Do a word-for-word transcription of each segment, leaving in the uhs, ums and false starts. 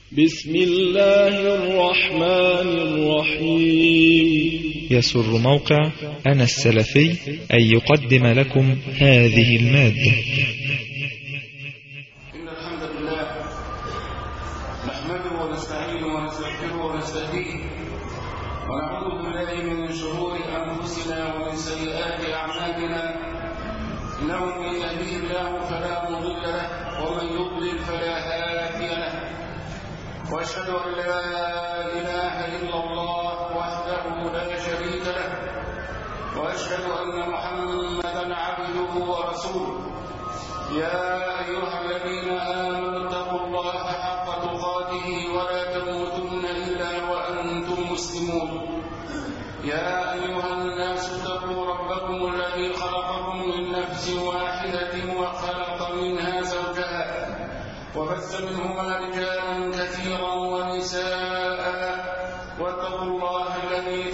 بسم الله الرحمن الرحيم. يسر موقع أنا السلفي أن يقدم لكم هذه المادة. إن الحمد لله نحمده ونستعينه ونستغفره ونستهديه ونعوذ بالله من شرور أنفسنا ومن سيئات أعمالنا، إنه من يهديه الله فلا مضل له ومن يضلل فلا هادي له، وأشهد أن لا إله إلا الله وحده لا شريك له، وأشهد أن محمدا عبده ورسوله. يا أيها الذين آمنوا اتقوا الله حق تقاته ولا تموتن إلا وأنتم مسلمون. يا أيها الناس اتقوا ربكم الذي خلقكم من نفس واحدة وخلق منها زوجها وبث منهما رجالا كثيرا ونساء، واتقوا الله الذي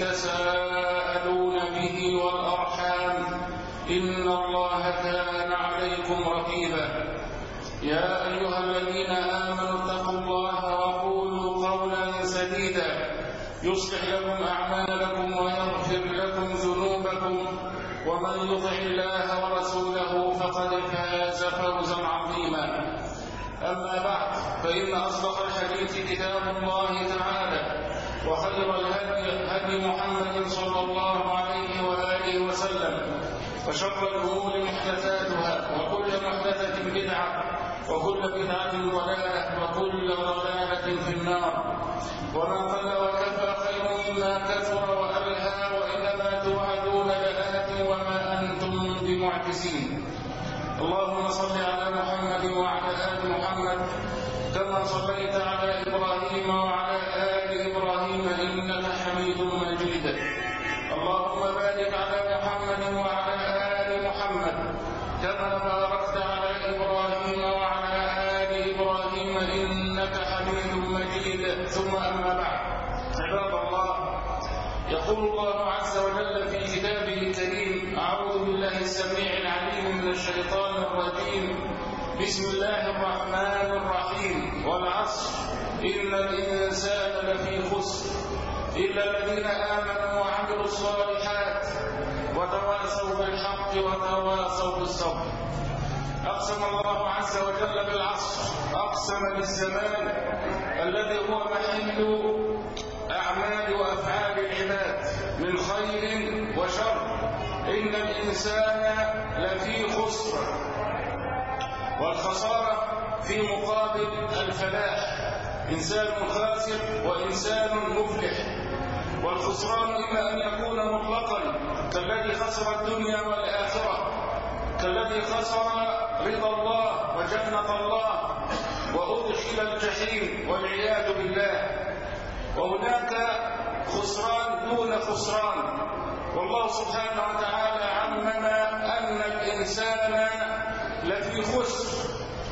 تساءلون به والأرحام إن الله كان عليكم رقيبا. يا أيها الذين آمنوا اتقوا الله وقولوا قولا سديدا يصلح لكم أعمالكم ويغفر لكم ذنوبكم، ومن يطع الله ورسوله فقد فاز فوزا عظيما. أما بعد، فإن أصدق الحديث كتاب الله تعالى، وخير الهدي هدي محمد صلى الله عليه وآله وسلم، وشر الأمور محدثاتها، وكل محدثة بدعة، وكل بدعة ضلالة، وكل ضلالة في النار. وما قل وكفى خير مما كثر وألهى، وإنما توعدون لآت وما أنتم بمعجزين. اللهم صل على محمد وعلى آل محمد كما صليت على إبراهيم وعلى آل إبراهيم إنك حميد مجيد. اللهم بارك على محمد وعلى آل محمد كما باركت على إبراهيم وعلى آل إبراهيم إنك حميد مجيد. ثم أما بعد، عباد الله، يقول الله عز وجل في كتابه الكريم: أعوذ بالله السميع العليم من الشيطان الرجيم، بسم الله الرحمن الرحيم، والعصر إن الإنسان لفي خسر إلا الذين آمنوا وعملوا الصالحات وتواصوا بالحق وتواصوا بالصبر. أقسم الله عز وجل بالعصر، أقسم بالزمان الذي هو محل أعمال وأفعال العباد من خير وشر. إن الإنسان لفي خسر، والخسارة في مقابل الفلاح، إنسان خاسر وإنسان مفلح. والخسران إما أن يكون مطلقا كالذي خسر الدنيا والآخرة، كالذي خسر رضا الله وجنة الله وأدخل الجحيم والعياذ بالله. وهناك خسران دون خسران، والله سبحانه وتعالى عمم أن الإنسان لفي خسر،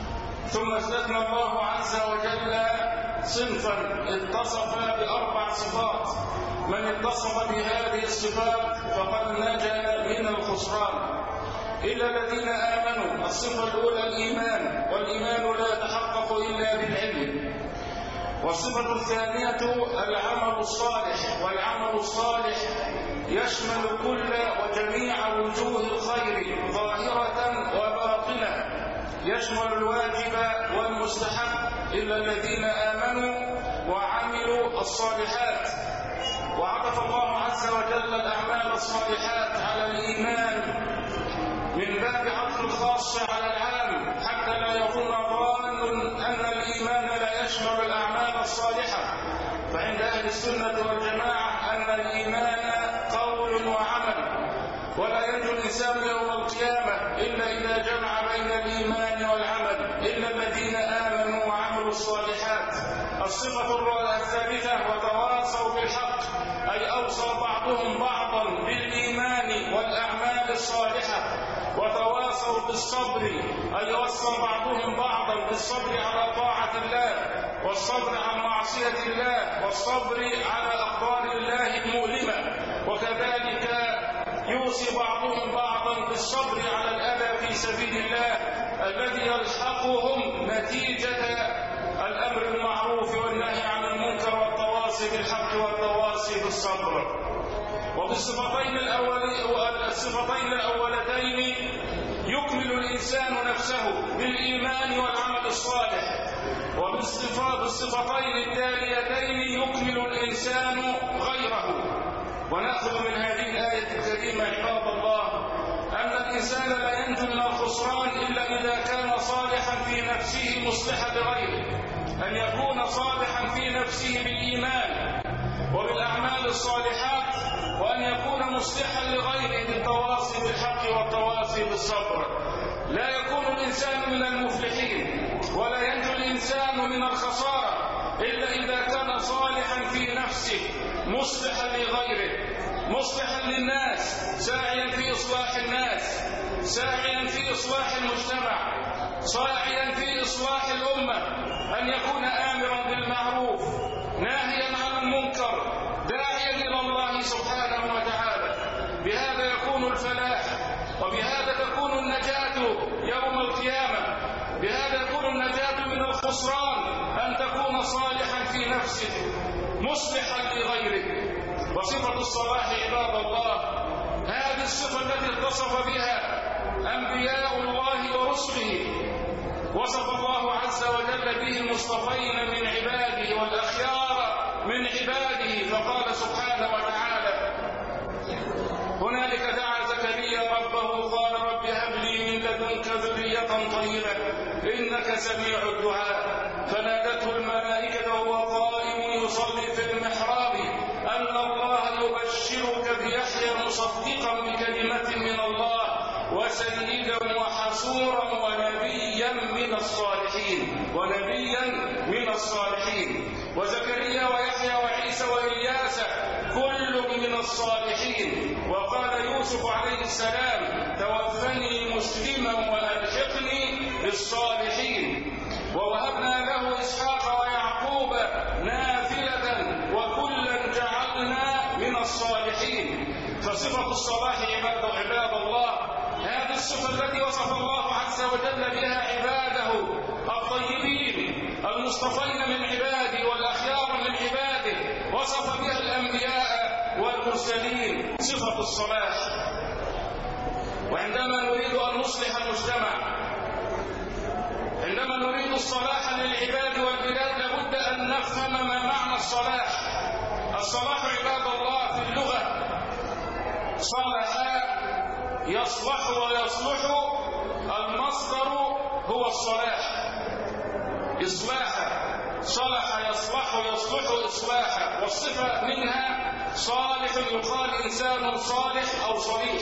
ثم استثنى الله عز وجل صنفا اتصف بأربع صفات. من اتصف بهذه الصفات فقد نجا من الخسران إلا الذين آمنوا. الصفة الأولى الإيمان، والإيمان لا يتحقق إلا بالعلم. والصفة الثانية العمل الصالح، والعمل الصالح يشمل كل وجميع وجوه الخير ظاهرة وباطنة، يشمل الواجب والمستحب إلا الذين آمنوا وعملوا الصالحات. وعطف الله عز وجل الأعمال الصالحات على الإيمان من باب عطف الخاص على العام، حتى لا يظن ظان أن الإيمان لا يشمل الأعمال الصالحة. فعند أهل السنة والجماعة أن الإيمان قول وعمل، ولا ينجو الإنسان يوم القيامة إلا إذا جمع بين الإيمان والعمل، إلا الذين آمنوا وعملوا الصالحات. الصفة الثالثة وتواصوا بالحق، أي أوصى بعضهم بعضا بالإيمان والأعمال الصالحة. وتواصوا بالصبر، أي وصى بعضهم بعضا بالصبر على طاعة الله، والصبر عن معصية الله، والصبر على أقدار الله المؤلمة. وكذلك يوصي بعضهم بعضا بالصبر على الأذى في سبيل الله الذي يلحقهم نتيجة الأمر بالمعروف والنهي بالحق والتواصي بالصبر. وبالصفتين الصفتين الأولتين يكمل الإنسان نفسه بالإيمان والعمل الصالح، وبالصفتين التاليتين يكمل الإنسان غيره. ونأخذ من هذه الآية الكريمة عباد الله أن الإنسان لا ينجو من الخسران إلا إذا كان صالحا في نفسه مصلحا لغيره، أن يكون صالحا في نفسه بالإيمان وبالأعمال الصالحات، وأن يكون مصلحا لغيره بالتواصي بالحق والتواصي بالصبر. لا يكون الإنسان من المفلحين ولا ينجو الإنسان من الخسارة إلا إذا كان صالحا في نفسه مصلحا لغيره، مصلحا للناس، ساعيا في إصلاح الناس، ساعيا في إصلاح المجتمع، ساعيا في إصلاح الأمة، أن يكون آمرا بالمعروف ناهيا عن المنكر داعيا إلى الله سبحانه وتعالى. بهذا يكون الفلاح، وبهذا تكون النجاة يوم القيامة، بهذا يكون النجاة من الخسران، أن تكون صالحا في نفسك مصلحا لغيرك. وصفة الصلاح عباد الله هذه الصفة التي اتصف بها أنبياء الله ورسله، وصف الله عز وجل به المصطفين من عباده والأخيار من عباده، فقال سبحانه وتعالى: هنالك دعا زكريا ربه قال رب هب لي من لدنك ذرية طيبة إنك سميع الدعاء. فنادته الملائكة وهو قائم يصلي في المحراب أن الله يبشرك بيحيى مصدقا بكلمة من الله وسيدا وحصورا ونبيا من الصالحين ونبيا من الصالحين. وزكريا ويحيى وعيسى وإلياس كل من الصالحين. وقال يوسف عليه السلام: توفني مسلما وألحقني بالصالحين. ووهبنا له إسحاق ويعقوب نافلة وكلا جعلنا من الصالحين. فصفة الصلاح عباد الله هذه الصفة التي وصف الله عز وجل بها عباده الطيبين المصطفين من عباده والأخيار من عباده، وصف بها الأنبياء والمرسلين، صفة الصلاح. وعندما نريد أن نصلح المجتمع، عندما نريد الصلاح للعباد والبلاد، لابد أن نفهم ما معنى الصلاح. الصلاح عباد الله في اللغة صلح يصلح ويصلح، المصدر هو الصلاح، إصلاحا، صلح يصلح يصلح إصلاحا، والصفة منها صالح، يقال إنسان صالح أو صليح.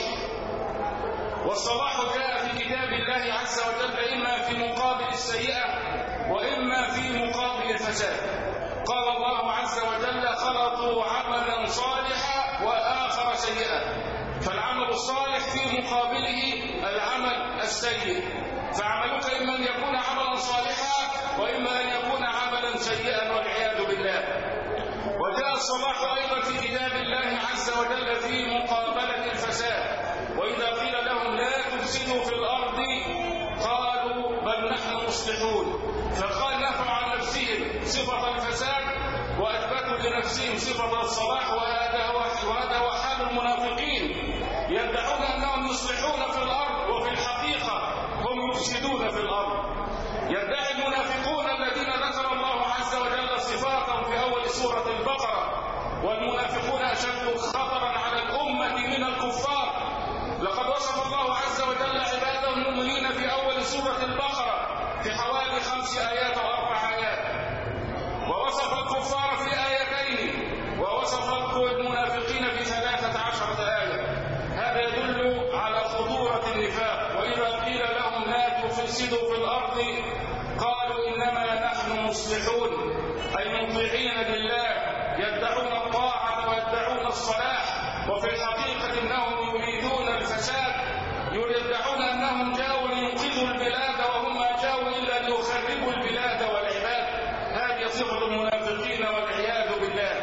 والصلاح جاء في كتاب الله عز وجل إما في مقابل السيئة وإما في مقابل الفساد. قال الله عز وجل: خلطوا عملا صالحا وآخر سيئا. فالعمل الصالح في مقابله العمل السيء، فعملك إما أن يكون عملا صالحا وإما أن يكون عملا سيئا والعياذ بالله. وجاء الصلاح أيضا في كتاب الله عز وجل في مقابلة الفساد، وإذا قيل لهم لا تفسدوا في الأرض قالوا بل نحن مصلحون. فقال نفوا عن نفسهم صفة الفساد وأثبتوا لنفسهم صفة الصلاح. وهذا هو وهذا هو حال المنافقين، يدعون أنهم يصلحون في الأرض وفي الحقيقة هم يفسدون في الأرض. يدعي المنافقون الذين ذكر الله عز وجل صفاتهم في أول سورة البقرة، والمنافقون أشد خطرا على الأمة من الكفار. لقد وصف الله عز وجل عباده المؤمنين في أول سورة البقرة في حوالي خمس آيات أو أربع آيات، ووصف الكفار في آيتين، ووصف المنافقين في ثلاثة عشرة آية. هذا يدل على خطورة النفاق. وإذا قيل لهم لا تفسدوا في الأرض قالوا إنما نحن مصلحون، أي مطيعين لله، يدعون الطاعة ويدعون الصلاح، وفي الحقيقة إنهم يريدون الفساد، يدعون أنهم جاءوا لينقذوا البلاد وهم ما جاءوا إلا ليخربوا البلاد والعباد. هذه صفة المنافقين والعياذ بالله.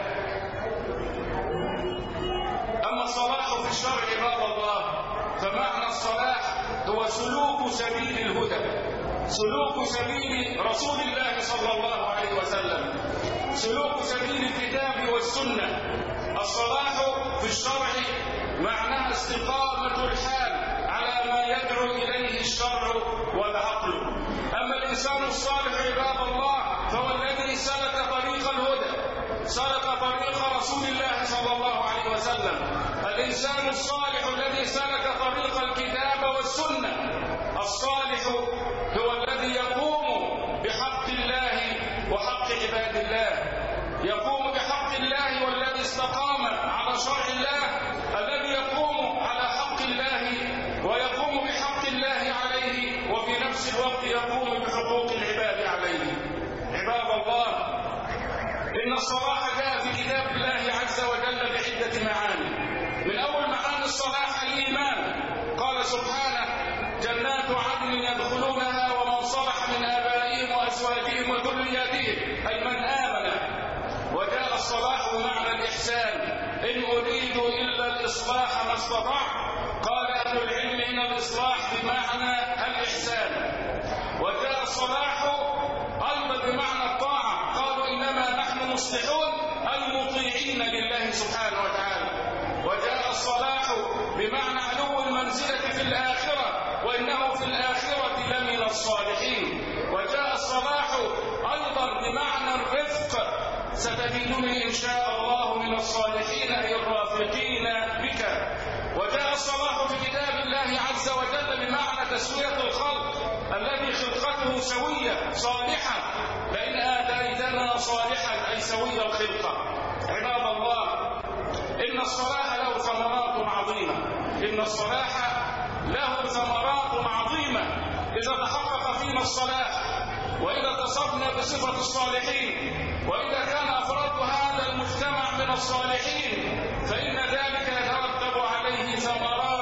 أما الصلاح في الشرع عباد الله، فمعنى الصلاح هو سلوك سبيل الهدى، سلوك سبيل رسول الله صلى الله عليه وسلم، سلوك سبيل الكتاب والسنة. الصلاح في الشرع معناها استقامة الحال على ما يدعو إليه الشرع والعقل. أما الإنسان الصالح عباد الله فهو الذي سلك طريق الهدى، سلك طريق رسول الله صلى الله عليه وسلم. الإنسان الصالح الذي سلك طريق الكتاب والسنة. الصالح هو الذي يقوم بحق الله وحق عباد الله، يقوم بحق الله والذي استقام على شرع الله، الذي يقوم على حق الله ويقوم بحق الله عليه، وفي نفس الوقت يقوم بحقوق العباد عليه. عباد الله، إن الصلاح جاء في كتاب الله عز وجل بعدة معاني. من أول معاني الصلاح الإيمان، قال سبحانه: جنات عدن يدخلونها ومن صلح من آبائهم وأزواجهم وذرياتهم، أي من آمن. وجاء الصلاح بمعنى الإحسان: إن أريد إلا الإصلاح ما استطعت. قال أهل العلم إن الإصلاح بمعنى الإحسان. وجاء الصلاح أيضا بمعنى الطاعة، قالوا إنما نحن مصلحون أي مطيعين لله سبحانه وتعالى. وجاء الصلاح بمعنى علو المنزلة في الآخرة، وإنه في الآخرة لمن الصالحين. وجاء الصلاح أيضا بمعنى الرفق، ستجدني إن شاء الله من الصالحين أي الرافقين بك. وجاء الصلاح في كتاب الله عز وجل بمعنى تسوية الخلق، الذي خلقته سوية صالحة، لئن آتيتنا صالحا أي سوي الخلقة. عباد الله، إن الصلاح له ثمرات عظيمة، إن الصلاح له ثمرات عظيمة إذا تحقق فينا الصلاح، وإذا اتصفنا بصفة الصالحين، وإذا كان أفراد هذا المجتمع من الصالحين، فإن ذلك يترتب عليه ثمرات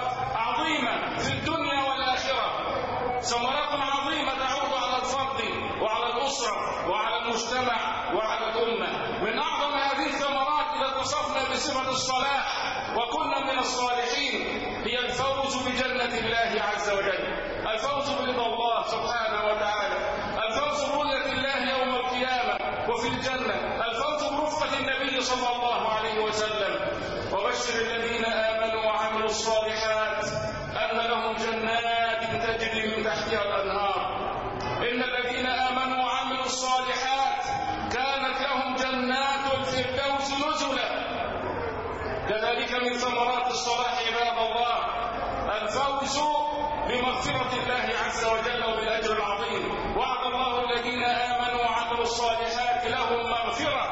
عظيمة في الدنيا والآخرة، ثمرات عظيمة تعود على الفرد وعلى الأسرة وعلى المجتمع وعلى الأمة. من أعظم هذه الثمرات إذا اتصفنا بصفة الصلاح وكنا من الصالحين هي الفوز بجنة الله عز وجل، الفوز برضا الله سبحانه وتعالى، الفوز برؤية الله يوم القيامة وفي الجنة، الفوز برفقة النبي صلى الله عليه وسلم. وبشر الذين آمنوا وعملوا الصالحات أن لهم جنات تجري من تحتها الأنهار. إن الذين آمنوا وعملوا الصالحات كانت لهم جنات الفردوس نزلا. كذلك من ثمرات الصلاح عباد الله الفوز بمغفرة الله عز وجل وبالأجر العظيم. وعد الله الذين آمنوا وعملوا الصالحات لهم مغفرة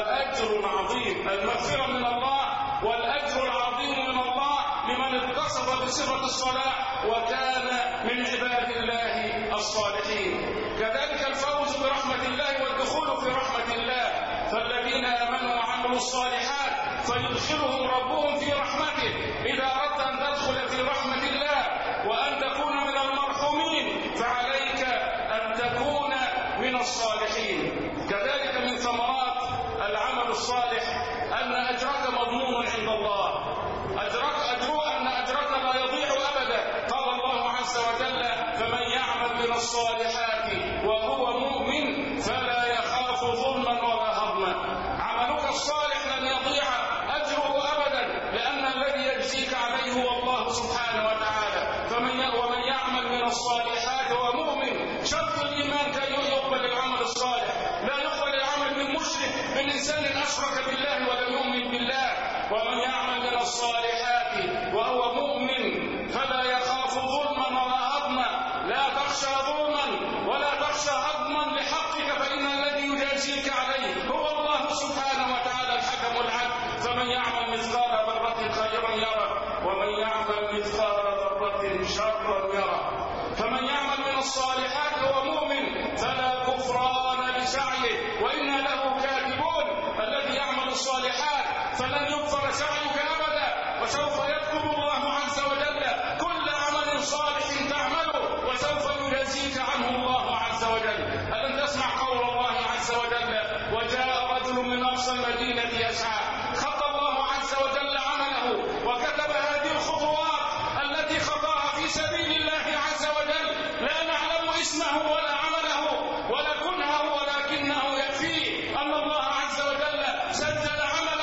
وأجر عظيم. المغفرة من الله والأجر العظيم من الله لمن اتصف بصفة الصلاح وكان من عباد الله الصالحين. كذلك الفوز برحمة الله والدخول في رحمة الله، فالذين آمنوا وعملوا الصالحات فيدخلهم ربهم في رحمته. إذا أردت أن تدخل في رحمة الله وأن تكون من المرحومين فعليك أن تكون من الصالحين. كذلك من ثمرات العمل الصالح أن أجرك مضمون عند الله، أجرك أجر أن أجرك لا يضيع أبدا. قال الله عز وجل: فمن يعمل من الصالحات وهو مؤمن فلا يخاف ظلما ولا هضما. عملك الصالح لن يضيع أجره أبدا، لأن الذي يجزيك عليه هو الله سبحانه وتعالى. فمن ومن يعمل من الصالحات وهو مؤمن، شرط الإيمان كي يقبل العمل الصالح. لا يقبل العمل من مشرك، من إنسان أشرك بالله ولم يؤمن بالله. ومن يعمل من الصالحات وهو مؤمن فلا يخاف ظلما ولا هضما. لا تخشى ظلما ولا تخشى هضما لحقك، فإن الذي يجازيك عليه هو الله سبحانه وتعالى الحكم العدل. فمن يعمل مثقال ذرة خيرا يره، ومن يعمل مثقال ذرة شرا يره. فمن يعمل من الصالحات وهو مؤمن فلا كفران لسعيه وإنا له كاتبون. الذي يعمل الصالحات فلن يكفر سعيك أبدا، وسوف يكتب الله عز وجل كل عمل صالح تعمله، وسوف يجازيك عنه الله عز وجل. ألم تسمع قول الله عز وجل: وجاء رجل من أقصى المدينة يسعى. خط الله عز وجل عمله وكتب هذه الخطوات التي خطاها في سبيل الله عز وجل. لا نعلم اسمه ولا عمله ولا كنهه، ولكنه يكفيه أن الله عز وجل سجل عمله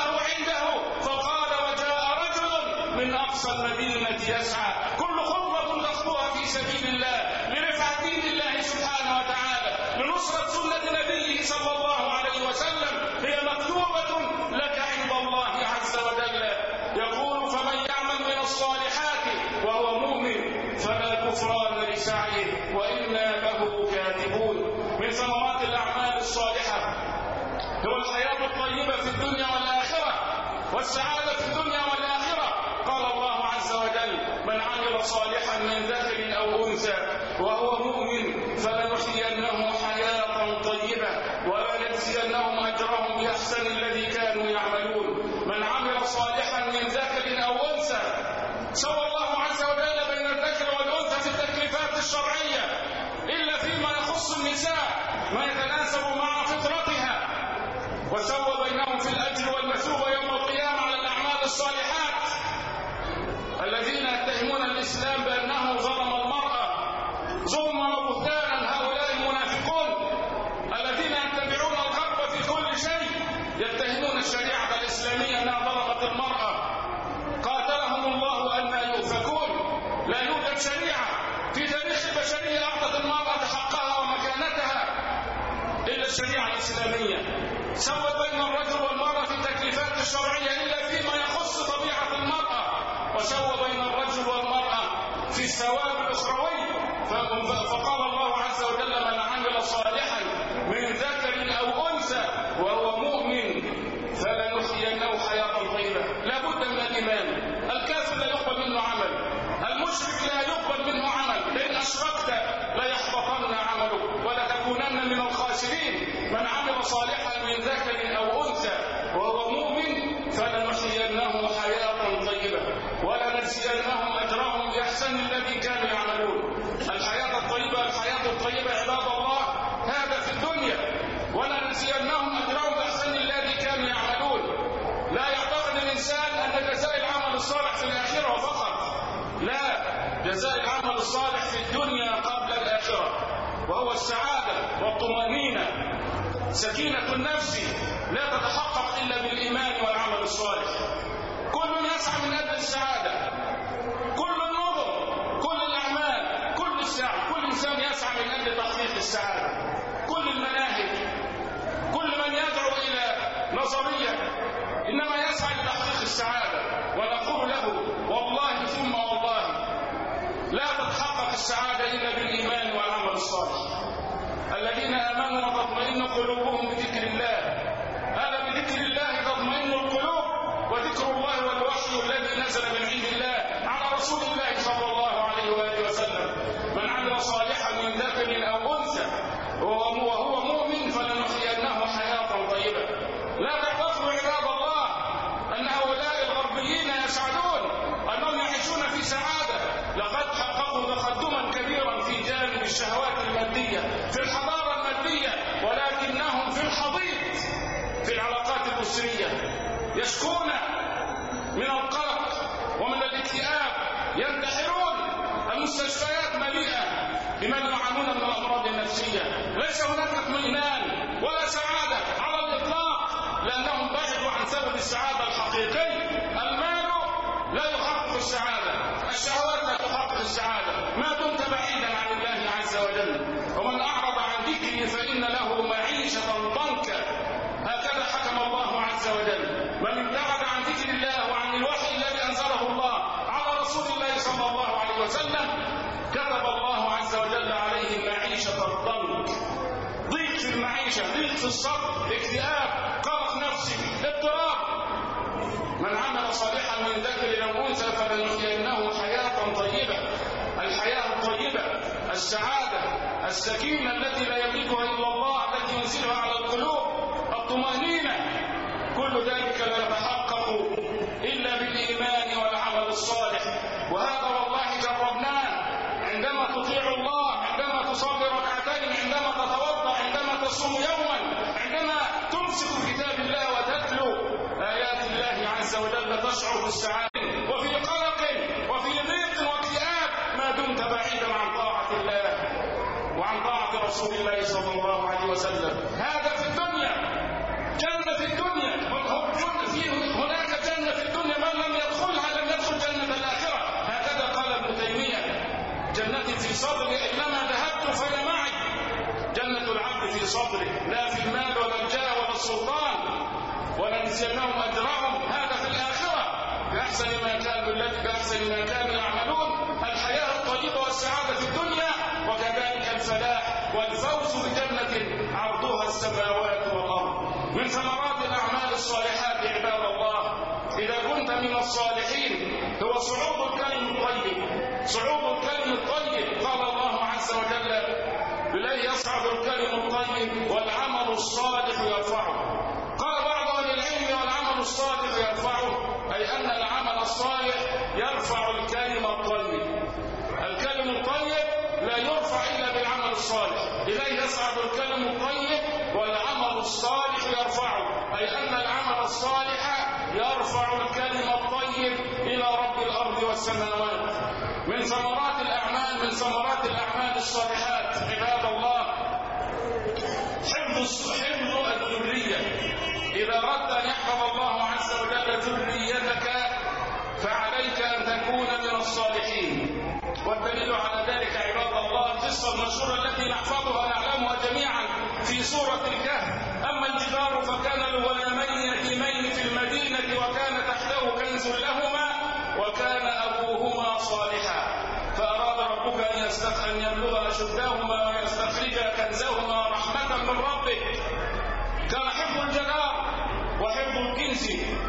الناس يسعى، كل خطوة تخطوها في سبيل الله لرفعة دين الله سبحانه وتعالى، لنصرة سنة نبيه صلى الله عليه وسلم، هي مكتوبة لك عند الله عز وجل. يقول: فمن يعمل من الصالحات وهو مؤمن فلا كفران لسعيه وإنا له كاتبون. من ثمرات الأعمال الصالحة هو الحياة الطيبة في الدنيا والآخرة والسعادة في الدنيا والآخرة. قال الله عز وجل: من عمل صالحا من ذكر أو أنثى وهو مؤمن فلنحيينه حياة طيبة ولنجزينهم أجرهم بأحسن الذي كانوا يعملون. من عمل صالحا من ذكر أو أنثى، سوى الله عز وجل بين الذكر والأنثى في التكليفات الشرعية إلا فيما يخص النساء ما يتناسب مع فطرتها، وسوى بينهم في الأجر والمثوبة يوم القيامة على الأعمال الصالحات. الذين يتهمون الإسلام بأنه ظلم المرأة ظلما وبهتانا هؤلاء المنافقون الذين يتبعون الغرب في كل شيء، يتهمون الشريعة الإسلامية أنها ظلمت المرأة. قاتلهم الله أن يؤفكون. لا يوجد شريعة في تاريخ البشرية أعطت المرأة حقها ومكانتها إلا الشريعة الإسلامية. سوت بين الرجل والمرأة في التكليفات الشرعية إلا فيما يخص طبيعة المرأة، وسوى بين الرجل والمرأة في الثواب الأخروي. فقال الله عز وجل: من عمل صالحا من ذكر أو أنثى وهو مؤمن فلنحيينه حياة طيبة. لا بد من الإيمان. الكافر لا يقبل منه عمل، المشرك لا يقبل منه عمل، لئن أشركت لا يحبطن عملك ولا تكونن من الخاسرين. من عمل صالحا من ذكر أو أنثى وهو مؤمن فلنحيينه حياة طيبة ولنجزينهم أجرهم بأحسن الذي كانوا يعملون. الحياة الطيبة الحياة الطيبة عباد الله هذا في الدنيا، ولنجزينهم أجرهم بأحسن الذي كانوا يعملون. لا يعتقد الإنسان أن جزاء العمل الصالح في الآخرة فقط، لا، جزاء العمل الصالح في الدنيا قبل الآخرة، وهو السعادة والطمأنينة. سكينة النفس لا تتحقق إلا بالإيمان والعمل الصالح. كل يسعى من أجل السعادة، كل النظر، كل الأعمال، كل السعي، كل إنسان يسعى من أجل تحقيق السعادة. كل المناهج، كل من يدعو إلى نظرية إنما يسعى لتحقيق السعادة. ونقول له: والله ثم والله لا تتحقق السعادة إلا بالإيمان والعمل الصالح. الذين آمنوا وتطمئن قلوبهم بذكر الله، ألا بذكر الله تطمئن القلوب، وذكر الله والوحي الذي نزل من عند الله على رسول الله صلى الله عليه وآله وسلم. من عمل صالحا من ذكر أو أنثى وهو مؤمن فلنحيينه حياة طيبة. لا تعتقدوا عباد الله أن هؤلاء الغربيين يسعدون، أنهم يعيشون في سعادة. لقد حققوا تقدما كبيرا في جانب الشهوات المادية، في الحضارة المادية، ولكنهم في الحضيض في العلاقات الأسرية. يشكون من القلق ومن الاكتئاب، ينتحرون. المستشفيات مليئة بمن يعانون من الأمراض النفسية. ليس هناك اطمئنان ولا سعادة على الإطلاق، لأنهم بعدوا عن سبب السعادة الحقيقي. المال لا يحقق السعادة، الشهوات لا تحقق السعادة ما دمت بعيدا عن الله عز وجل. ومن أعرض عن ذكري فإن له معيشة ضنكا، هكذا حكم الله عز وجل. من ابتعد عن ذكر الله وعن الوحي الذي أنزله الله على رسول الله صلى الله عليه وسلم كتب الله عز وجل عليه معيشة الضنك، ضيق في المعيشة، ضيق في الصبر، اكتئاب، قلق نفسي، اضطراب. من عمل صالحا من ذكر أو أنثى فلنحيينه حياة طيبة. الحياة الطيبة، السعادة، السكينة التي لا يملكها إلا الله، التي ينزلها على القلوب، الطمأنينة، كل ذلك لا يتحقق إلا بالإيمان والعمل الصالح. وهذا والله جربناه. عندما تطيع الله، عندما تصلي ركعتين، عندما تتوضأ، عندما تصوم يوما، عندما تمسك كتاب الله وتتلو آيات الله عز وجل، تشعر بالسعادة. وفي قلق وفي ضيق واكتئاب ما دمت بعيدا عن طاعة الله وعن طاعة رسول الله صلى الله عليه وسلم. هذا في الدنيا، جنة في الدنيا. هناك جنة في الدنيا، من لم يدخلها لم يدخل جنة الآخرة. هكذا ولنجزينهم أجرهم هذا في الآخرة بأحسن ما كانوا بأحسن ما كانوا يعملون. الحياة الطيبة والسعادة في الدنيا، وكذلك الفلاح والفوز بجنة عرضها السماوات والأرض. من ثمرات الأعمال الصالحات عباد الله إذا كنت من الصالحين هو صعود الكلم الطيب. صعود الكلم الطيب قال الله عز وجل: إليه يصعد الكلم الطيب والعمل الصالح يرفعه. قال بعض أهل العلم: والعمل الصالح يرفعه، أي أن العمل الصالح يرفع الكلم الطيب. الكلم الطيب لا يرفع إلا بالعمل الصالح. إليه يصعد الكلم الطيب والعمل الصالح يرفعه، أي أن العمل الصالح يرفع الكلم الطيب إلى رب الأرض والسماوات. من ثمرات الأعمال من ثمرات الأعمال الصالحات عباد الله حفظ حفظ الذرية. إذا أردت أن يحفظ الله عز وجل ذريتك فعليك أن تكون من الصالحين. والدليل على ذلك عباد الله القصة المشهورة التي نحفظها نعلمها جميعا في سورة الكهف: أما الجدار فكان لغلامين يتيمين في المدينة وكان تحته كنز لهما وكان أبوهما صالحا فأراد ربك أن أن يبلغ أشدهما ويستخرجا كنزهما رحمة من ربك. كان حفظ الجدار وحفظ الكنز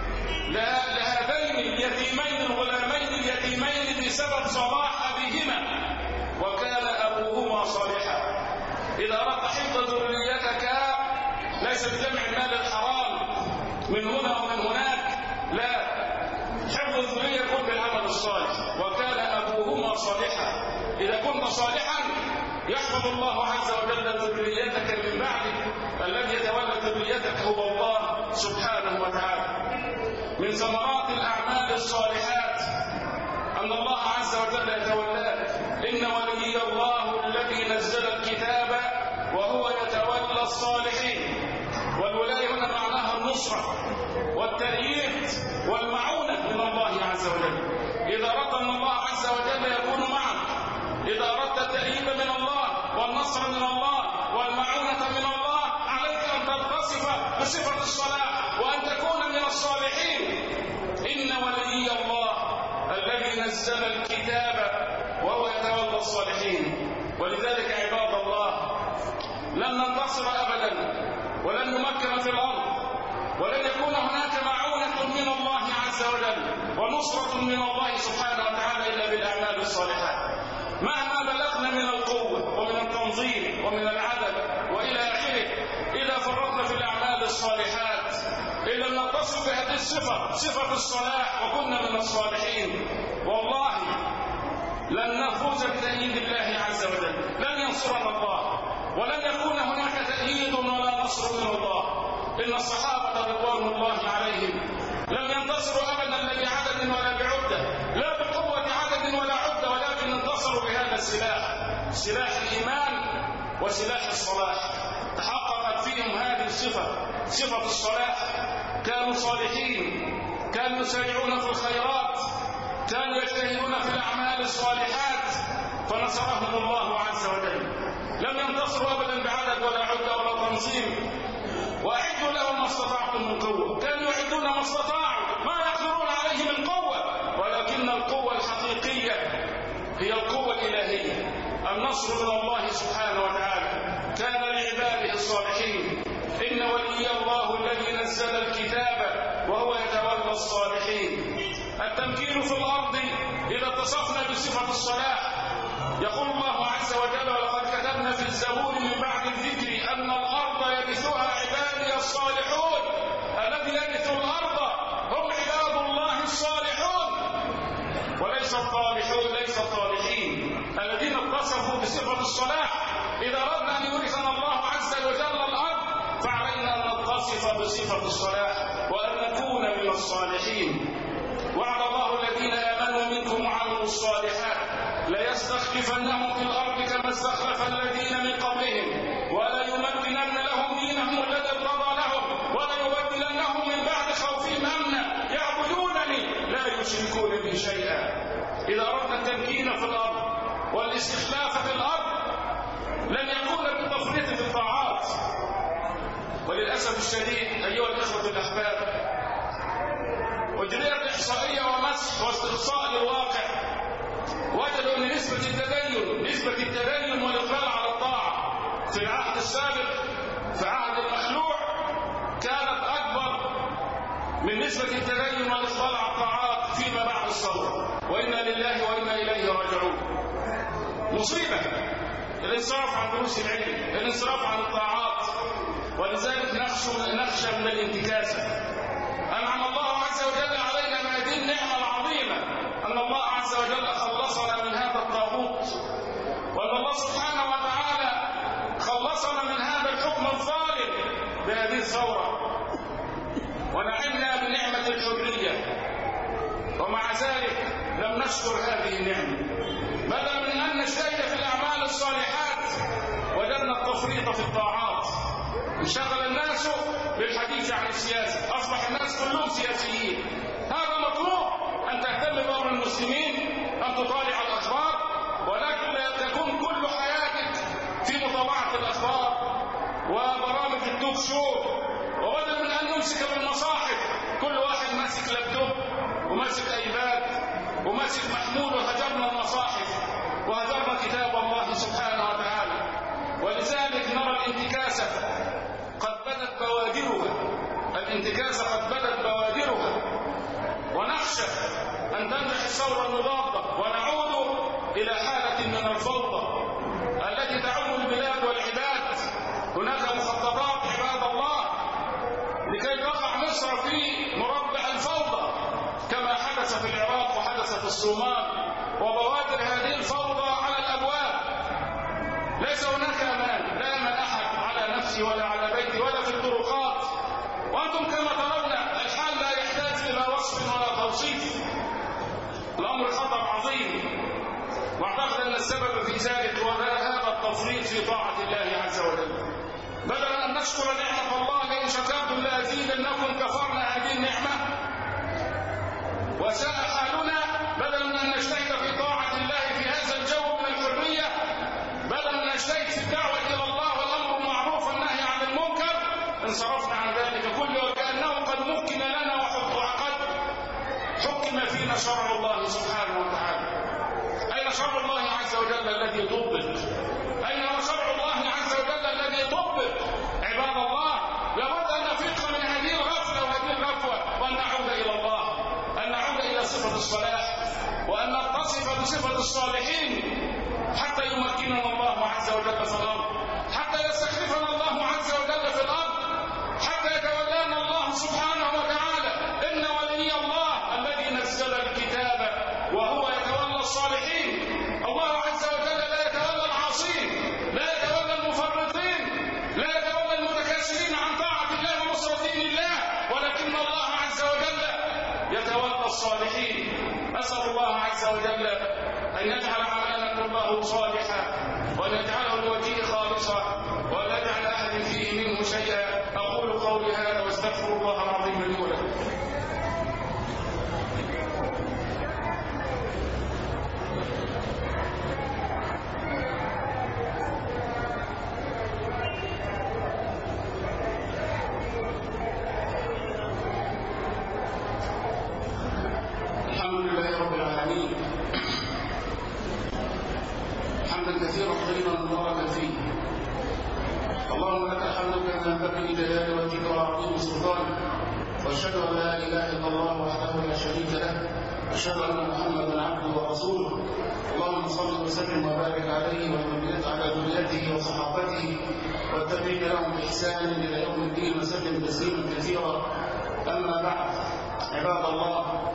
لهذين اليتيمين الغلامين اليتيمين بسبب صلاح أبيهما وكان أبوهما صالحا. إذا أردت حفظ ذريتك ليس بجمع المال الحرام من هنا ومن هناك، لا، حفظ الذرية يكون بالعمل الصالح. وكان أبوهما صالحا. إذا كنت صالحا يحفظ الله عز وجل ذريتك من بعدك. الذي يتولى ذريتك هو الله سبحانه وتعالى. من ثمرات الأعمال الصالحات أن الله عز وجل يتولاك. إن ولي الله الذي نزل الكتاب وهو يتولى الصالحين. والولاية هنا معناها النصرة والتأييد والمعونة من الله عز وجل. إذا أردت أن الله عز وجل يكون معك، إذا أردت التأييد من الله والنصر من الله والمعونة من الله، عليك أن تتصف بصفة الصلاح وأن تكون من الصالحين. إن ولي الله الذي نزل الكتاب وهو يتولى الصالحين. ولذلك عباد الله لن ننتصر أبدا ولن نمكن في الأرض ولن يكون هناك معونة من الله عز وجل ونصرة من الله سبحانه وتعالى إلا بالأعمال الصالحات. مهما بلغنا من القوة ومن التنظيم ومن العدد وإلى آخره، إذا فرطنا في الأعمال الصالحات إذا نتصف بهذه الصفة صفة الصلاح وكنا من الصالحين، والله لن نفوز بتأييد الله عز وجل. لن ينصرنا الله ولن يكون هناك تأييد ولا نصر من الله. إن الصحابة رضوان الله عليهم لم ينتصروا أبدا لا بعدد ولا بعدة، لا بقوة عدد ولا عدة، ولكن انتصروا بهذا السلاح، سلاح الإيمان وسلاح الصلاح. تحققت فيهم هذه الصفة، صفة الصلاح. كانوا صالحين، كانوا يسارعون في الخيرات، كانوا يجتهدون في الأعمال الصالحات، فنصرهم الله عز وجل. لم ينتصروا أبدا بعدد ولا عدة ولا تنظيم. وأعدوا لهم ما استطعتم من قوة. كانوا يعدون ما استطاعوا، ما يقدرون عليه من قوة، ولكن القوة الحقيقية هي القوة الإلهية، النصر من الله سبحانه وتعالى. كان لعباده الصالحين. إن ولي الله الذي نزل الكتاب وهو يتولى الصالحين. التمكين في الأرض إذا اتصفنا بصفة الصلاح. يقول الله عز وجل: ولقد كتبنا في الزبور من بعد الذكر أن الأرض يرثها عبادي الصالحون. الذي يرث الأرض هم عباد الله الصالحون، وليس الطالحون، ليس الطالحين الذين اتصفوا بصفة الصلاح. إذا أردنا أن يورثنا الله عز وجل الأرض فعلينا أن نتصف بصفة الصلاح وأن نكون من الصالحين. وعد الله الذين آمنوا منكم وعملوا الصالحات ليستخلفنهم في الأرض كما استخلف الذين من قبلهم وليمكنن لهم دينهم الذي ارتضى لهم وليبدلنهم من بعد خوفهم أمنا يعبدونني لا يشركون بي شيئا. إذا أردنا التمكين في الأرض والاستخلاف في الأرض لن يكون بالتفريط في الطاعات. وللأسف الشديد أيها الأخوة الأحباب أجريت إحصائية ومسح واستقصاء للواقع، وجدوا أن نسبة التدين نسبة التدين والإقبال على الطاعة في العهد السابق في عهد المخلوع كانت أكبر من نسبة التدين والإقبال على الطاعات فيما بعد الثورة، وإنا لله وإنا إليه راجعون. مصيبة الانصراف عن دروس العلم، الانصراف عن الطاعات، ولذلك نخشى نخشى من الانتكاسة. أنعم الله عز وجل علينا بهذه النعمة العظيمة أن الله عز وجل خلصنا من هذا الطاغوت، وأن الله سبحانه وتعالى خلصنا من هذا الحكم الظالم بهذه الثورة، ونعمنا بنعمة الحرية، ومع ذلك لم نشكر هذه النعمة. بدلا من أن نجتهد في الأعمال الصالحات وجدنا التفريط في الطاعات. انشغل الناس بالحديث عن السياسة، أصبح الناس كلهم سياسيين. هذا مطلوب، أن تهتم بأمر المسلمين، أن تطالع الأخبار، ولكن لا تكون كل حياتك في متابعة الأخبار وبرامج التوك شو. وبدل من أن نمسك بالمصاحف كل واحد ماسك لابتوب وماسك ايباد وماسك محمول، وهجرنا المصاحف وهجرنا كتاب الله سبحانه وتعالى. ولذلك نرى الانتكاسة قد بدت بوادرها، الانتكاسة قد بدت بوادرها، ونخشى أن تنجح الثورة المضادة ونعود إلى حالة من الفوضى التي تعم البلاد والعباد. هناك مخططات عباد الله لكي تقع مصر في مربع الفوضى كما حدث في العراق وحدث في الصومال، وبوادر هذه الفوضى على الأبواب. ليس هناك أمان، لا يأمن أحد على نفسه ولا على بيته ولا في الطرقات. وأنتم كما ترون الحال لا يحتاج إلى وصف ولا توصيف. الأمر خطر عظيم، واعتقد أن السبب في ذلك هو هذا التفريط في طاعة الله عز وجل. بدلا أن نشكر نعمة الله لئن شكرتم لأزيدنكم، كفرنا هذه النعمة وساء حالنا. بدلا من أن نجتهد في طاعة الله في هذا الجو من الحرية، بدلا من أن نجتهد في الدعوة إلى الله والأمر بالمعروف والنهي عن المنكر، انصرفنا عن ذلك كله، وكأنه قد مكن لنا وقد حكم فينا شرع الله سبحانه وتعالى. أين شرع الله عز وجل الذي طبق؟ أين هو شرع الله عز وجل الذي طبق؟ عباد الله، لابد أن نفيق من هذه الغفلة وهذه الغفوة، وأن نعود إلى الله، أن نعود إلى صفة الصلاح، وأن نتصف بصفة الصالحين حتى يمكننا الله عز وجل في الأرض، حتى يستخلفنا الله عز وجل في الأرض، حتى يتولانا الله سبحانه وتعالى. إن ولي الله الذي نزل الكتاب وهو يتولى الصالحين. الله عز وجل لا يتولى العاصين، لا يتولى المفرطين، لا يتولى المتكاسلين عن طاعة الله ونصرة دين الله، ولكن الله عز وجل يتولى الصالحين. أسأل الله عز وجل أن يجعل عملنا كله صالحا، وأن يجعله لوجهه خالصا، وأن يجعل أحد فيه منه شيئا. أقول قولي هذا واستغفر الله العظيم لي ولكم. الحمد لله رب العالمين، حمدا كثيرا طيبا مباركا فيه. اللهم لك الحمد كما ينبغي لجلال وجهك وعظيم سلطانك، واشهد ان لا اله الا الله وحده لا شريك له، واشهد ان محمدا عبده ورسوله. اللهم صل وسلم وبارك عليه وعلى ذريته وصحابته والتابعين لهم باحسان الى يوم الدين، وسلم تسليما كثيرا. اما بعد، عباد الله،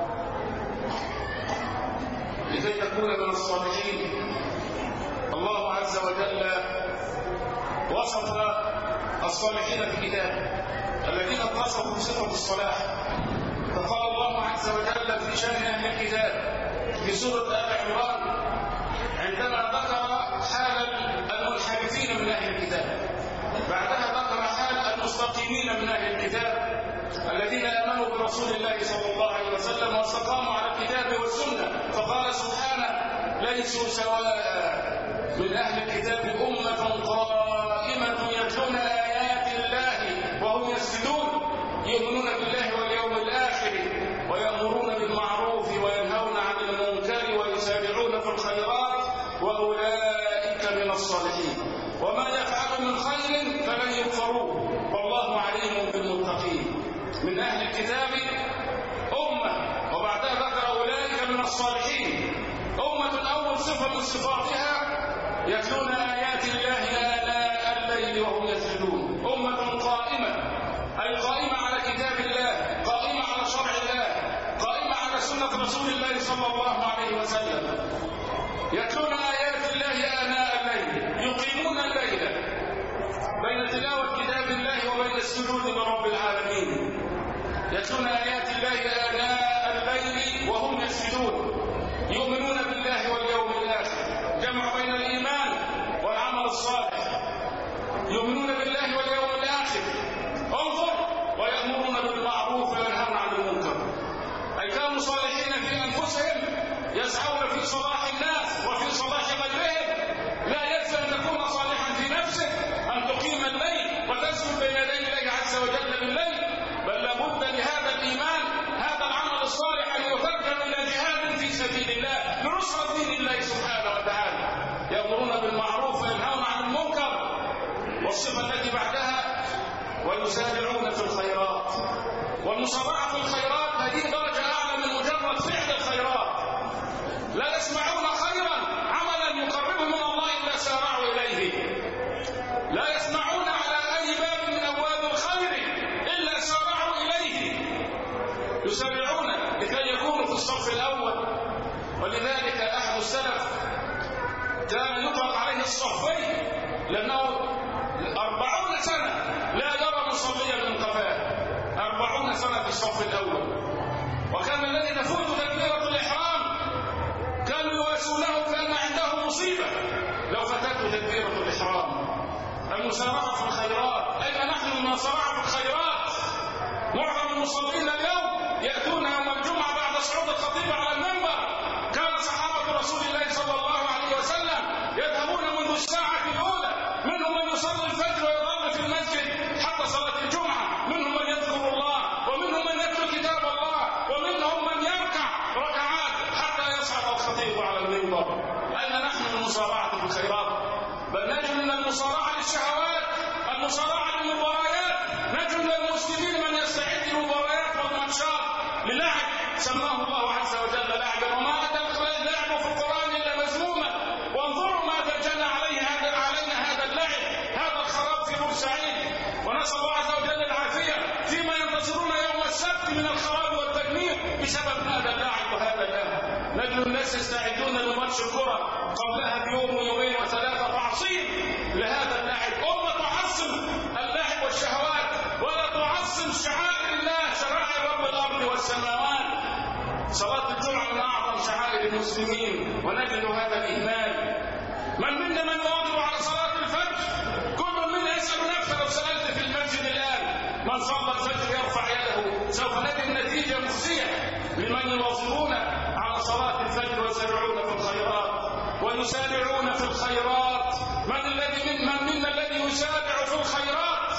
لكي تكون من الصالحين الله عز وجل وصف الصالحين في كتابه الذين اتصفوا بصفة الصلاح. فقال الله عز وجل في شأن أهل الكتاب في سورة آل عمران عندما ذكر حال المنحرفين من أهل الكتاب، بعدها ذكر حال المستقيمين من أهل الكتاب الذين آمنوا برسول الله صلى الله عليه وسلم واستقاموا على الكتاب والسنة. فقال سبحانه: ليسوا سواء من أهل الكتاب أمة قائمة يتلون آيات الله وهم يسجدون يؤمنون بالله واليوم الآخر ويأمرون بالمعروف وينهون عن المنكر ويسارعون في الخيرات وأولئك من الصالحين وما يفعل من خير فلن يكفروه والله عليم بالمتقين. من أهل الكتاب أمة وبعدها ذكر أولئك من الصالحين. أمة أول صفة من صفاتها يتلون آيات الله آلاء الليل وهم يسجدون. أمة قائمة أي قائمة على كتاب الله، قائمة على شرع الله، قائمة على سنة رسول الله صلى الله عليه وسلم. يتلون آيات الله آلاء الليل، يقيمون الليل بين تلاوة كتاب الله وبين السجود لرب العالمين. يتلون آيات الله آلاء الليل وهم يسجدون، يؤمنون بالله واليوم الآخر، جمع بين الإيمان والعمل الصالح. يؤمنون بالله واليوم الآخر، انظر، ويأمرون بالمعروف وينهون عن المنكر، أي كانوا صالحين في أنفسهم يسعون في صلاح الناس وفي صلاح غيرهم. لا يكفي أن تكون صالحا في نفسك أن تقيم الليل وتسجد بين يدي الله عز وجل بالليل، بل لابد لهذا الإيمان هذا العمل الصالح أن يترجم إلى جهاد في سبيل الله لنصرة دين الله سبحانه وتعالى. يأمرون بالمعروف وينهون عن المنكر. والصفة التي بعدها ويسارعون في الخيرات. والمسارعة في الخيرات هذه درجة أعلى من مجرد فعل الخيرات. لا يسمعون خيرا عملا يقربهم من الله إلا سارعوا إليه. لا يسمعون على أي باب من أبواب الخير إلا سارعوا إليه. يسارعون لكي يكونوا في الصف الأول. ولذلك أحد السلف كان يطلق عليه الصفين لأنه أربعون سنة لا يرى مصليا من قفاه، أربعون سنة في الصف الأول. وكان الذي تفوت تكبيرة الإحرام كانوا يواسونه كأن عنده مصيبة لو فاتته تكبيرة الإحرام. المسارعة في الخيرات، أين نحن المسارعة في الخيرات؟ معظم المصلين اليوم يأتون يوم الجمعة بعد صعود الخطيب على المنبر. كان صحابة رسول الله صلى الله عليه وسلم يذهبون منذ الساعة الأولى، منهم من يصلي الفجر ويظل في المسجد حتى صلاة الجمعة، منهم من يذكر الله، ومنهم من يتلو كتاب الله، ومنهم من يركع ركعات حتى يصعد الخطيب على المنبر. أين نحن من المسارعة في الخيرات؟ بل نجد من المسارعة للشهوات، المسارعة للمباريات. نجد من المسلمين من يستعد للمباريات والماتشات للعب سماه الله عز وجل لعبا، وما أدخل اللعب في القرآن إلا مذموما. وانظروا ماذا جنى عليه هذا علينا هذا اللعب، هذا الخراب في بورسعيد، ونسأل الله عز وجل العافية فيما ينتظرون يوم السبت من الخراب والتدمير بسبب هذا اللعب وهذا اللعب. نجد الناس يستعدون لماتش الكرة قبلها بيوم ويومين وثلاثة تعصيب لهذا اللعب. أمة تعصم اللعب والشهوات ولا تعصم شعائر الله، شرائع رب الأرض والسماوات. صلاة الجمعة من أعظم شعائر المسلمين ونجد هذا الإهمال. من منا من يواظب على صلاة الفجر؟ كل منا يسأل نفسه لو سألت في المسجد الآن من صلى الفجر يرفع يده، سوف نجد نتيجة مخزية لمن يواظبون على صلاة الفجر ويسارعون في الخيرات. ويسارعون في الخيرات، من الذي من من منا الذي يسارع في الخيرات؟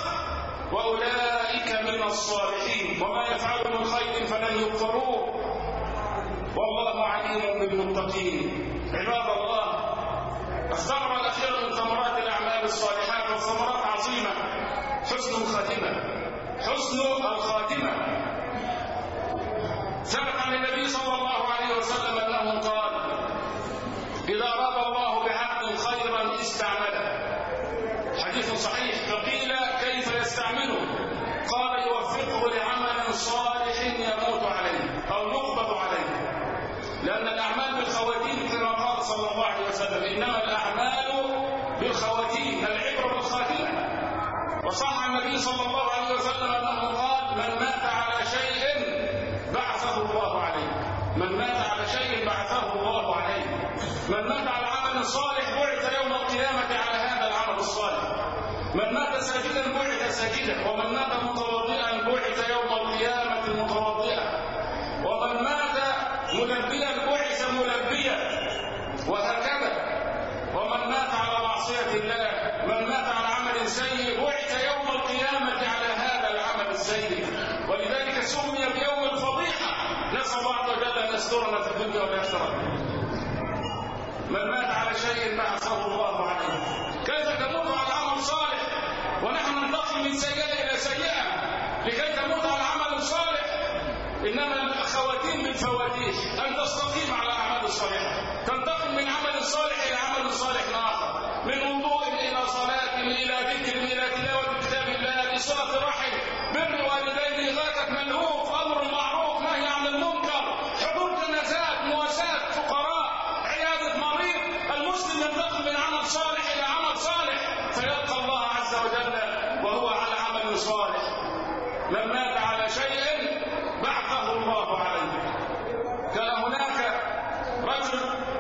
وأولئك من الصالحين وما يفعل من خير فلن يكفروه والله عليم بالمتقين. عباد الله، الثمرة الأخيرة من ثمرات الأعمال الصالحات والثمرات عظيمة، حسن الخاتمة. حسن الخاتمة ثبت عن النبي صلى الله عليه وسلم أنه قال: إذا أراد الله بعبد خيرا استعمله. حديث صحيح. فقيل: كيف يستعمله؟ قال: يوفقه لعمل صالح يموت عليه أو يقبض عليه. لأن الأعمال بالخواتيم كما قال صلى الله عليه وسلم: إنما الأعمال بالخواتيم، العبرة بالخاتمة. وصح النبي صلى الله عليه وسلم أنه قال: من مات على شيء بعثه الله عليه. من مات على شيء بعثه الله عليه. من مات على عمل صالح بعث يوم القيامة على هذا العمل الصالح. من مات ساجدا بعث ساجدا، ومن مات متوضئا بعث يوم القيامة متوضئا، ومن مات ملبيا بعث ملبيا، وهكذا. ومن مات على معصية الله، من مات على عمل سيء بعث يوم القيامة على هذا العمل السيء. ولذلك سمي بيوم الفضيحة، نسأل الله عز وجل أن يسترنا في الدنيا والآخرة. من مات على شيء بعثه الله عليه. كيف تموت على عمل صالح ونحن ننتقل من سيئة إلى سيئة لكي تموت على عمل صالح؟ إنما الخواتيم بالفواتيح، أن تستقيم على أعمال الصالحة، تنتقل من عمل صالح إلى عمل صالح آخر، من وضوء إلى صلاة إلى ذكر إلى تلاوة كتاب الله لصلة رحم، بر والدين، إغاثة ملهوف، أمر معروف، نهي عن المنكر، حضور جنازات، مواساة فقراء، عيادة مريض. المسلم ينتقل من عمل صالح إلى عمل صالح فيلقى الله عز وجل وهو على عمل صالح. من مات على شيء بعثه الله عليه. كان هناك رجل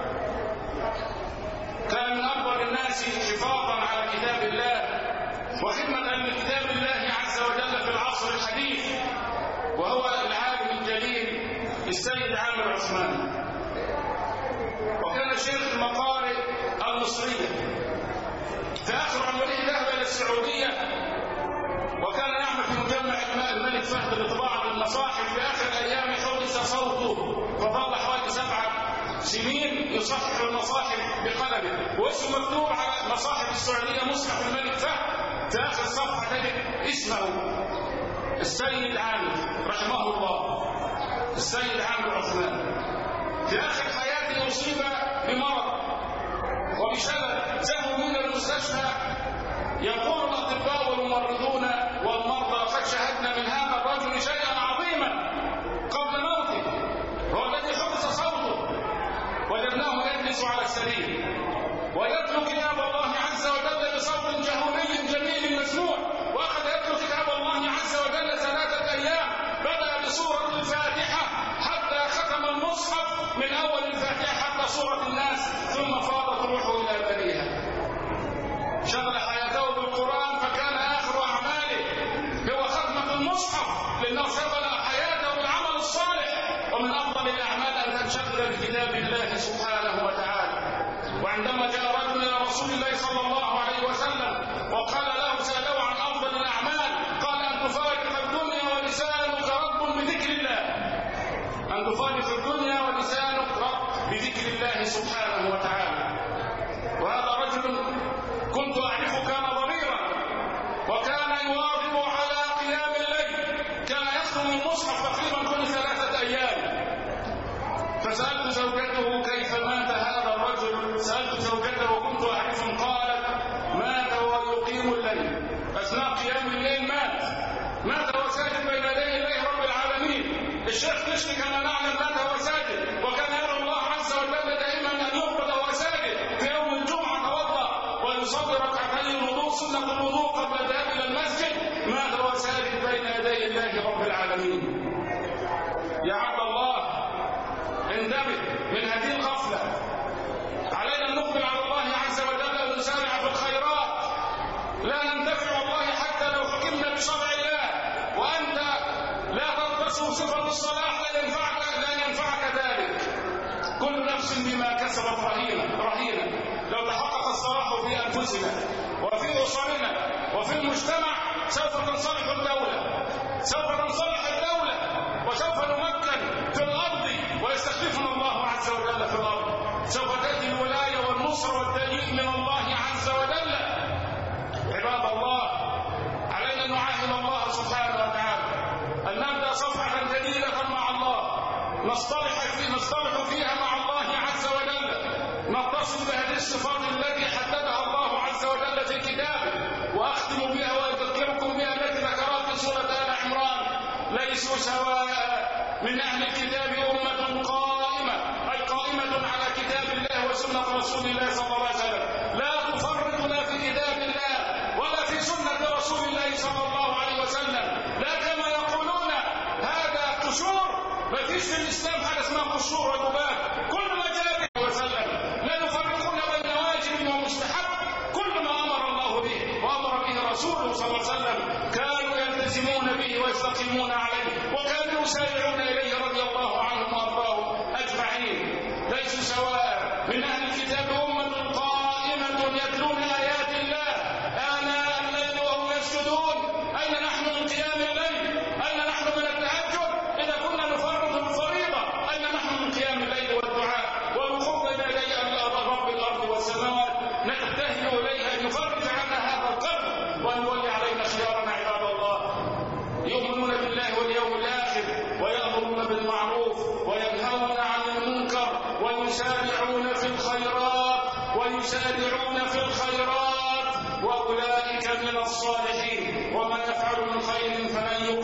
كان من أكبر الناس حفاظا على كتاب الله وخدمة لكتاب الله عز وجل في العصر الحديث، وهو العالم الجليل السيد عامر عثمان، وكان شيخ المقارئ المصرية. في آخر عمره ذهب إلى السعودية وكان يعمل في مجمع الملك فهد لطباعة المصاحف. في آخر أيام حدث صوته فظل حوالي سبعة سنين يصحح المصاحف بقلمه، واسمه مكتوب على مصاحف السعودية مصحف الملك فهد. في آخر صفحة تجد اسمه السيد عامر رحمه الله، السيد عامر عثمان. في آخر حياته أصيب بمرض وبشلل، ذهبوا من المستشفى يقول الأطباء والممرضون والمرضى قد شهدنا من هذا الرجل شيئا عظيما قبل موته، هو الذي حفظ صوته. وجدناه يجلس على السرير ويتلو كتاب الله عز وجل بصوت جهوري جميل مسموع، وأخذ يتلو كتاب الله عز وجل ثلاثة أيام، بدأ بسورة الفاتحة حتى ختم المصحف من أول الفاتحة حتى سورة الناس، ثم فاضت روحه إلى بريها. شغل حياته بالقرآن فكان آخر أعماله هو ختمة المصحف، لأنه شغل حياته بالعمل الصالح. ومن أفضل الأعمال أن تنشغل بكتاب الله سبحانه وتعالى. وعندما جاء رجل إلى رسول الله صلى الله عليه وسلم وقال له سأله عن أفضل الأعمال، قال أن تفارق الدنيا ولسانك رب بذكر الله، أن تفارق الدنيا ولسانك رب بذكر الله سبحانه وتعالى. وهذا رجل كنت أعرفه كان ضريرا وكان يواظب على قيام الليل، كان يختم المصحف تقريبا كل ثلاثة أيام. فسألت زوجته كيف مات هذا الرجل، سألت زوجته وكنت أعرفهم، قالت مات ويقيم الليل، أثناء قيام الليل مات، مات وساجد بين يدي الله رب العالمين. الشيخ كشك كما نعلم مات وساجد، وكان يدعو الله عز وجل دائما أن يقبض وساجد. في يوم الجمعة توضأ ويصلي ركعتين الوضوء سنة الوضوء قبل الذهاب إلى المسجد، مات وساجد بين يدي الله رب العالمين. يا عبد الله انتبه من هذه الغفلة، علينا أن نقبل على الله عز وجل ونسارع في الخيرات، لا ننتفع والله حتى لو حكمنا بشرع الله وأنت لا تتصف صفة الصلاح لا ينفعك لا ينفعك ذلك. كل نفس بما كسبت رهينة رهينة. لو تحقق الصلاح في أنفسنا وفي أسرنا وفي المجتمع سوف تنصلح الدولة، سوف تنصلح الدولة وسوف نمكن في الأرض ويستخلفنا الله عز وجل في الأرض. سوف تأتي الولاية والنصر والدليل من الله عز وجل. عباد الله، علينا أن نعاهد الله سبحانه وتعالى أن نبدأ صفحة جديدة مع الله، نصطلح في نصطلح فيها مع الله عز وجل، نتصل بهذه الصفات التي حددها الله عز وجل في كتابه. وأختم بها وأذكركم بها التي ذكرها في سورة آل عمران: ليسوا سواء من أهل الكتاب أمة قائمة، أي قائمة على كتاب الله وسنة رسول الله صلى الله عليه وسلم، لا تفرط لا في كتاب الله ولا في سنة رسول الله صلى الله عليه وسلم، لا كما يقولون هذا قشور. ما فيش في الإسلام حاجة اسمها قشور وذباب، كل ما جاء به وسلم. لا يفرقون بين واجب ومستحب، كل ما أمر الله به وأمر به رسوله صلى الله عليه وسلم كانوا يلتزمون به ويستقيمون عليه وكانوا يسارعون إليه رضي الله عنهم وأرضاهم أجمعين. ليسوا سواء من أهل الكتاب أمة قائمة يتلون آيات الله آناء الليل وهم يسجدون. أين نحن من قيام الليل؟ أين نحن من التهجد؟ إذا كنا نفرط الفريضة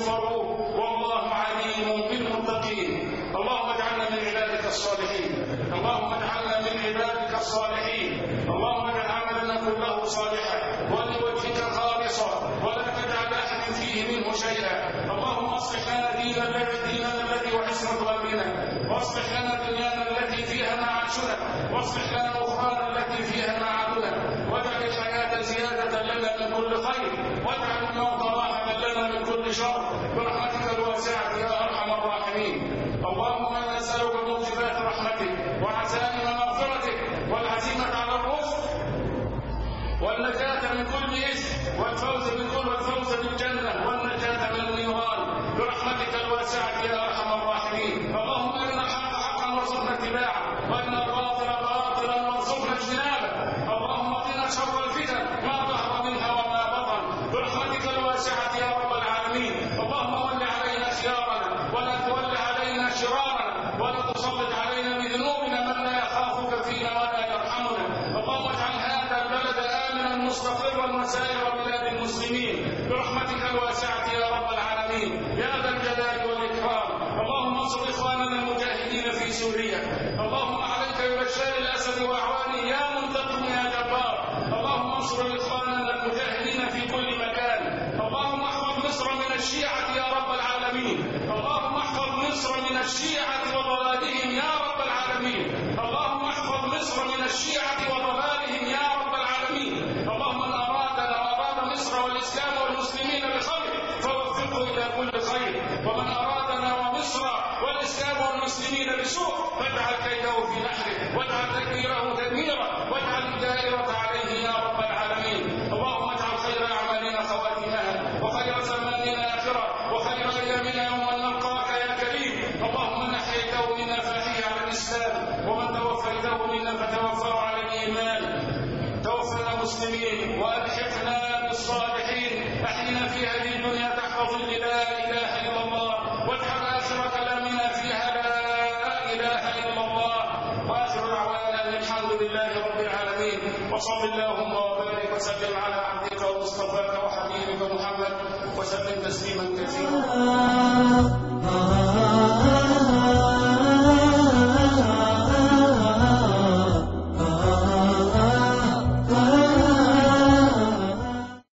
فاستغفروه والله عليم بالمتقين. اللهم اجعلنا من عبادك الصالحين، اللهم اجعلنا من عبادك الصالحين، اللهم اجعل عملنا كله صالحا ولوجهك خالصا ولا تجعل احد فيه منه شيئا. اللهم اصلح لنا ديننا الذي وعصمة امرنا، واصلح لنا دنيانا التي فيها معاشنا، واصلح لنا اخرانا التي فيها معادنا، واجعل الحياة زيادة لنا من كل خير، واجعل الموت راحة لنا من كل شر برحمتك الواسعة يا ارحم الراحمين. اللهم انا نسألك موجبات رحمتك وعزائم مغفرتك والعزيمة على الرشد والنجاة من كل إثم والفوز بكل والفوز بالجنة والنجاة من النيران برحمتك الواسعة يا أرحم الراحمين. اللهم أرنا الحق حقا وارزقنا اتباعه، وأرنا الباطل باطلا وارزقنا اجتنابه. اللهم قنا شر الفتن ما ظهر منها وما بطن برحمتك الواسعة يا رب العالمين. اللهم ول علينا خيارنا ولا تول علينا شرارنا، ولا تسلط علينا بذنوبنا من لا يخافك فينا ولا يرحمنا. اللهم اجعل هذا البلد آمنا مستقرا وسائر بلاد المسلمين برحمتك الواسعة يا رب العالمين يا ذا الجلال والإكرام. اللهم انصر إخواننا المجاهدين في سوريا، اللهم عليك ببشار الأسد وأعوانه يا منتقم يا جبار. اللهم انصر إخواننا المجاهدين في كل مكان. اللهم احفظ مصر من الشيعة يا رب العالمين، اللهم احفظ مصر من الشيعة وضلالهم يا رب العالمين، اللهم احفظ مصر من الشيعة وضلالهم يا رب العالمين. اللهم من أرادنا وأراد مصر والإسلام والمسلمين بخير فوفقه إلى كل خير، ومن أرادنا ومصر والإسلام والمسلمين بسوء فاجعل كيده في نحره واجعل تدبيره تدميرا واجعل الدائرة عليه يا رب العالمين. اللهم اجعل خير أعمالنا خواتمها وخير زماننا آخرة وخير أيامنا يوم أن نلقاك يا كريم. اللهم من أحييته منا فأحيه على الإسلام، ومن توفيته منا فتوفه على الإيمان. توفنا مسلمين وألحقنا بالصالحين. أحينا في هذه الدنيا تحت ظل لا إله إلا الله، واجعل آخر كلامنا فيها لا إله إلا الله. وآخر دعوانا الحمد لله رب العالمين، وصل اللهم وبارك وسلم على عبدك ومصطفاك وحبيبك محمد وسلم تسليما كثيرا.